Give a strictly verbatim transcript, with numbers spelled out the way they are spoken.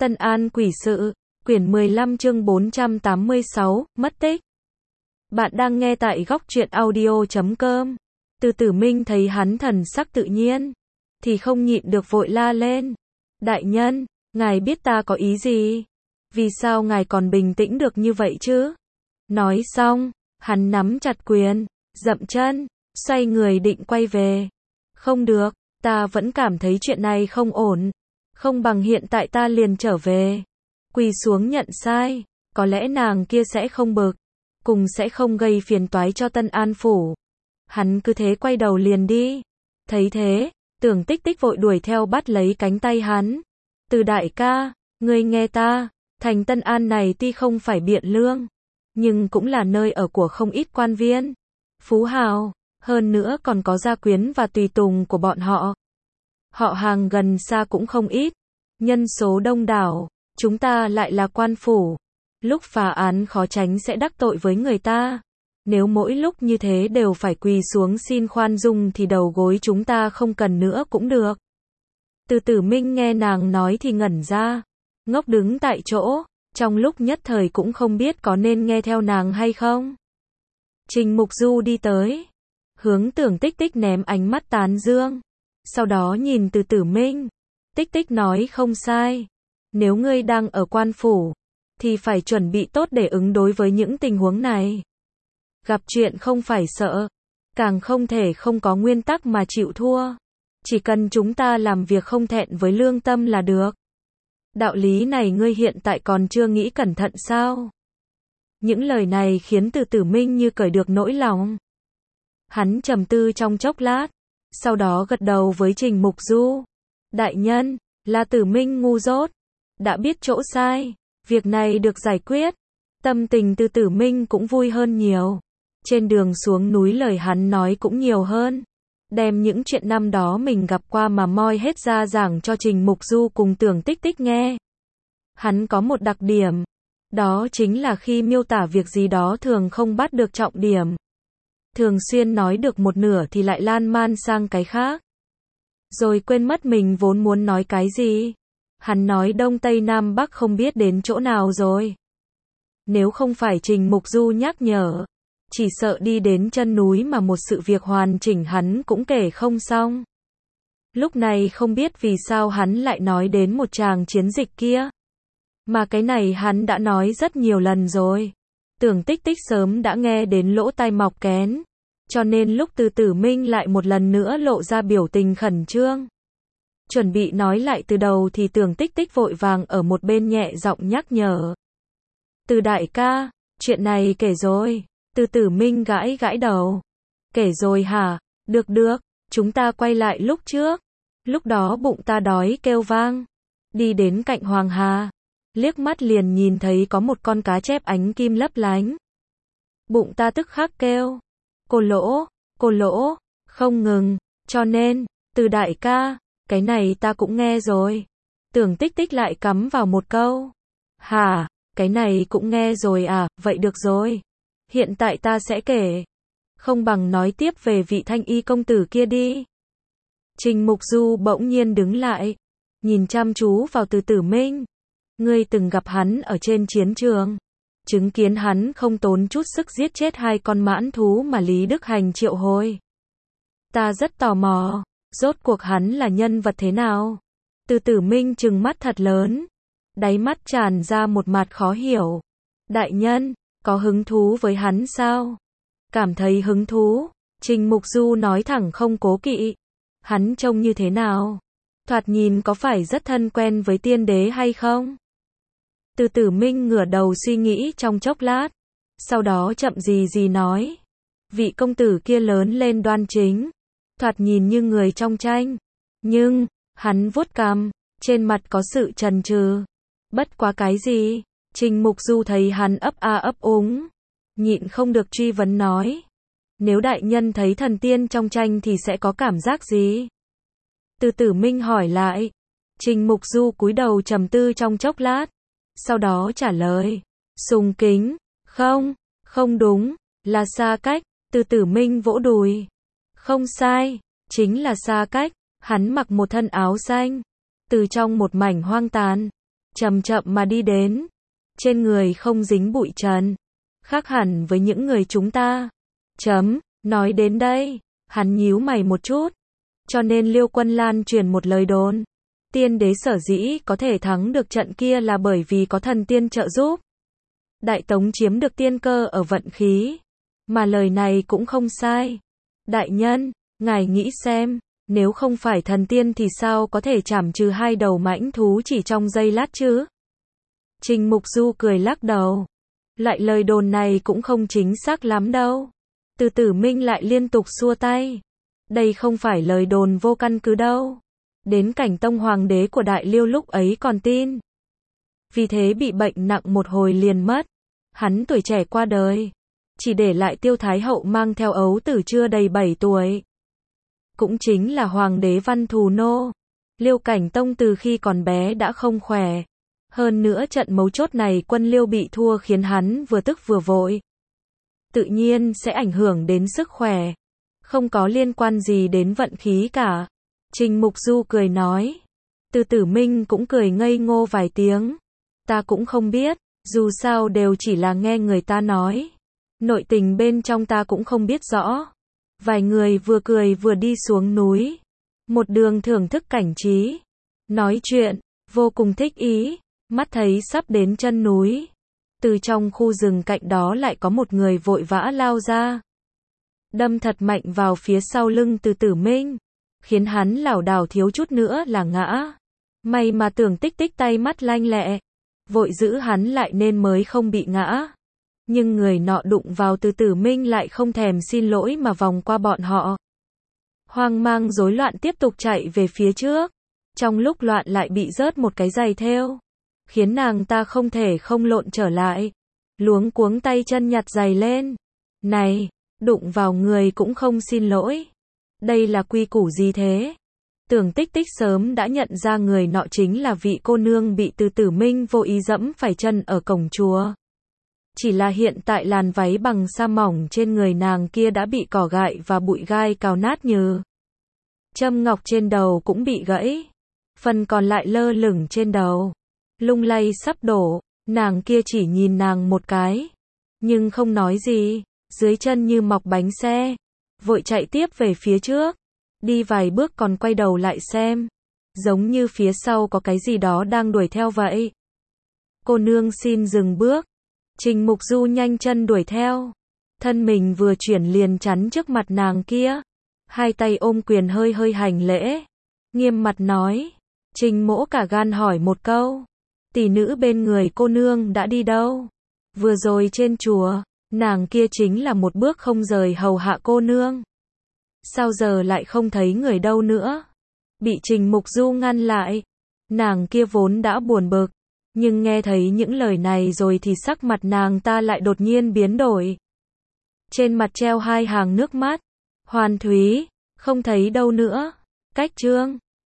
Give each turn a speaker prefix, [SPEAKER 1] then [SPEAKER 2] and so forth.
[SPEAKER 1] Tân An quỷ sự, quyển mười lăm chương bốn trăm tám mươi sáu, mất tích. Bạn đang nghe tại góc truyện audio chấm com. Từ Tử Minh thấy hắn thần sắc tự nhiên, thì không nhịn được vội la lên. Đại nhân, ngài biết ta có ý gì? Vì sao ngài còn bình tĩnh được như vậy chứ? Nói xong, hắn nắm chặt quyền, dậm chân, xoay người định quay về. Không được, ta vẫn cảm thấy chuyện này không ổn. Không bằng hiện tại ta liền trở về. Quỳ xuống nhận sai, có lẽ nàng kia sẽ không bực, cùng sẽ không gây phiền toái cho Tân An phủ. Hắn cứ thế quay đầu liền đi. Thấy thế, Tưởng Tích Tích vội đuổi theo bắt lấy cánh tay hắn. Từ đại ca, ngươi nghe ta, thành Tân An này tuy không phải Biện Lương, nhưng cũng là nơi ở của không ít quan viên, phú hào, hơn nữa còn có gia quyến và tùy tùng của bọn họ. Họ hàng gần xa cũng không ít, nhân số đông đảo, chúng ta lại là quan phủ. Lúc phá án khó tránh sẽ đắc tội với người ta. Nếu mỗi lúc như thế đều phải quỳ xuống xin khoan dung thì đầu gối chúng ta không cần nữa cũng được. Từ Tử Minh nghe nàng nói thì ngẩn ra, ngốc đứng tại chỗ, trong lúc nhất thời cũng không biết có nên nghe theo nàng hay không. Trình Mục Du đi tới, hướng Tưởng Tích Tích ném ánh mắt tán dương, sau đó nhìn Từ Tử Minh. Tích Tích nói không sai, nếu ngươi đang ở quan phủ, thì phải chuẩn bị tốt để ứng đối với những tình huống này. Gặp chuyện không phải sợ, càng không thể không có nguyên tắc mà chịu thua. Chỉ cần chúng ta làm việc không thẹn với lương tâm là được. Đạo lý này ngươi hiện tại còn chưa nghĩ cẩn thận sao? Những lời này khiến Từ Tử Minh như cởi được nỗi lòng. Hắn trầm tư trong chốc lát, sau đó gật đầu với Trình Mục Du. Đại nhân, là Tử Minh ngu dốt, đã biết chỗ sai, việc này được giải quyết. Tâm tình Từ Tử Minh cũng vui hơn nhiều. Trên đường xuống núi lời hắn nói cũng nhiều hơn, đem những chuyện năm đó mình gặp qua mà moi hết ra giảng cho Trình Mục Du cùng Tưởng Tích Tích nghe. Hắn có một đặc điểm, đó chính là khi miêu tả việc gì đó thường không bắt được trọng điểm. Thường xuyên nói được một nửa thì lại lan man sang cái khác, rồi quên mất mình vốn muốn nói cái gì. Hắn nói Đông Tây Nam Bắc không biết đến chỗ nào rồi. Nếu không phải Trình Mục Du nhắc nhở, chỉ sợ đi đến chân núi mà một sự việc hoàn chỉnh hắn cũng kể không xong. Lúc này không biết vì sao hắn lại nói đến một tràng chiến dịch kia. Mà cái này hắn đã nói rất nhiều lần rồi. Tưởng Tích Tích sớm đã nghe đến lỗ tai mọc kén, cho nên lúc Từ Tử Minh lại một lần nữa lộ ra biểu tình khẩn trương, chuẩn bị nói lại từ đầu thì Tưởng Tích Tích vội vàng ở một bên nhẹ giọng nhắc nhở. Từ đại ca, chuyện này kể rồi. Từ Tử Minh gãi gãi đầu. Kể rồi hả? Được được, chúng ta quay lại lúc trước. Lúc đó bụng ta đói kêu vang. Đi đến cạnh Hoàng Hà, liếc mắt liền nhìn thấy có một con cá chép ánh kim lấp lánh. Bụng ta tức khắc kêu, cô lỗ, cô lỗ, không ngừng, cho nên, Từ đại ca, cái này ta cũng nghe rồi. Tưởng Tích Tích lại cắm vào một câu. Hả, cái này cũng nghe rồi à, vậy được rồi. Hiện tại ta sẽ kể. Không bằng nói tiếp về vị Thanh Y công tử kia đi. Trình Mục Du bỗng nhiên đứng lại, nhìn chăm chú vào Từ Tử Minh. Ngươi từng gặp hắn ở trên chiến trường, chứng kiến hắn không tốn chút sức giết chết hai con mãn thú mà Lý Đức Hành triệu hồi. Ta rất tò mò, rốt cuộc hắn là nhân vật thế nào? Từ Tử Minh trừng mắt thật lớn, đáy mắt tràn ra một mặt khó hiểu. Đại nhân, có hứng thú với hắn sao? Cảm thấy hứng thú? Trình Mục Du nói thẳng không cố kỵ. Hắn trông như thế nào? Thoạt nhìn có phải rất thân quen với tiên đế hay không? Từ Tử Minh ngửa đầu suy nghĩ trong chốc lát, sau đó chậm gì gì nói. Vị công tử kia lớn lên đoan chính, thoạt nhìn như người trong tranh, nhưng, hắn vuốt cằm, trên mặt có sự chần chừ. Bất quá cái gì? Trình Mục Du thấy hắn ấp a ấp úng, nhịn không được truy vấn nói. Nếu đại nhân thấy thần tiên trong tranh thì sẽ có cảm giác gì? Từ Tử Minh hỏi lại. Trình Mục Du cúi đầu trầm tư trong chốc lát, sau đó trả lời. Sùng kính, không, không đúng, là xa cách. Từ Tử Minh vỗ đùi. Không sai, chính là xa cách. Hắn mặc một thân áo xanh, từ trong một mảnh hoang tàn, chậm chậm mà đi đến. Trên người không dính bụi trần, khác hẳn với những người chúng ta. Chấm, nói đến đây, hắn nhíu mày một chút. Cho nên Liêu Quân Lan truyền một lời đồn. Tiên đế sở dĩ có thể thắng được trận kia là bởi vì có thần tiên trợ giúp. Đại Tống chiếm được tiên cơ ở vận khí. Mà lời này cũng không sai. Đại nhân, ngài nghĩ xem, nếu không phải thần tiên thì sao có thể trảm trừ hai đầu mãnh thú chỉ trong giây lát chứ? Trình Mục Du cười lắc đầu. Lại lời đồn này cũng không chính xác lắm đâu. Từ Tử Minh lại liên tục xua tay. Đây không phải lời đồn vô căn cứ đâu. Đến Cảnh Tông hoàng đế của Đại Liêu lúc ấy còn tin. Vì thế bị bệnh nặng một hồi liền mất. Hắn tuổi trẻ qua đời, chỉ để lại Tiêu Thái Hậu mang theo ấu tử chưa đầy bảy tuổi. Cũng chính là hoàng đế Văn Thù Nô. Liêu Cảnh Tông từ khi còn bé đã không khỏe. Hơn nữa trận mấu chốt này quân Liêu bị thua khiến hắn vừa tức vừa vội. Tự nhiên sẽ ảnh hưởng đến sức khỏe. Không có liên quan gì đến vận khí cả. Trình Mục Du cười nói. Từ Tử Minh cũng cười ngây ngô vài tiếng. Ta cũng không biết, dù sao đều chỉ là nghe người ta nói. Nội tình bên trong ta cũng không biết rõ. Vài người vừa cười vừa đi xuống núi. Một đường thưởng thức cảnh trí. Nói chuyện, vô cùng thích ý. Mắt thấy sắp đến chân núi. Từ trong khu rừng cạnh đó lại có một người vội vã lao ra. Đâm thật mạnh vào phía sau lưng Từ Tử Minh. Khiến hắn lảo đảo thiếu chút nữa là ngã. May mà Tưởng Tích Tích tay mắt lanh lẹ. Vội giữ hắn lại nên mới không bị ngã. Nhưng người nọ đụng vào Từ Tử Minh lại không thèm xin lỗi mà vòng qua bọn họ. Hoang mang rối loạn tiếp tục chạy về phía trước. Trong lúc loạn lại bị rớt một cái giày thêu. Khiến nàng ta không thể không lộn trở lại. Luống cuống tay chân nhặt giày lên. Này, đụng vào người cũng không xin lỗi. Đây là quy củ gì thế? Tưởng Tích Tích sớm đã nhận ra người nọ chính là vị cô nương bị Từ Tử Minh vô ý dẫm phải chân ở cổng chùa. Chỉ là hiện tại làn váy bằng sa mỏng trên người nàng kia đã bị cỏ gại và bụi gai cào nát nhừ. Châm ngọc trên đầu cũng bị gãy. Phần còn lại lơ lửng trên đầu. Lung lay sắp đổ. Nàng kia chỉ nhìn nàng một cái. Nhưng không nói gì. Dưới chân như mọc bánh xe. Vội chạy tiếp về phía trước. Đi vài bước còn quay đầu lại xem. Giống như phía sau có cái gì đó đang đuổi theo vậy. Cô nương xin dừng bước. Trình Mục Du nhanh chân đuổi theo. Thân mình vừa chuyển liền chắn trước mặt nàng kia. Hai tay ôm quyền hơi hơi hành lễ. Nghiêm mặt nói. Trình mỗ cả gan hỏi một câu. Tỷ nữ bên người cô nương đã đi đâu? Vừa rồi trên chùa, nàng kia chính là một bước không rời hầu hạ cô nương. Sao giờ lại không thấy người đâu nữa? Bị Trình Mục Du ngăn lại. Nàng kia vốn đã buồn bực. Nhưng nghe thấy những lời này rồi thì sắc mặt nàng ta lại đột nhiên biến đổi. Trên mặt treo hai hàng nước mắt. Hoàn Thúy, không thấy đâu nữa. Cách Trương,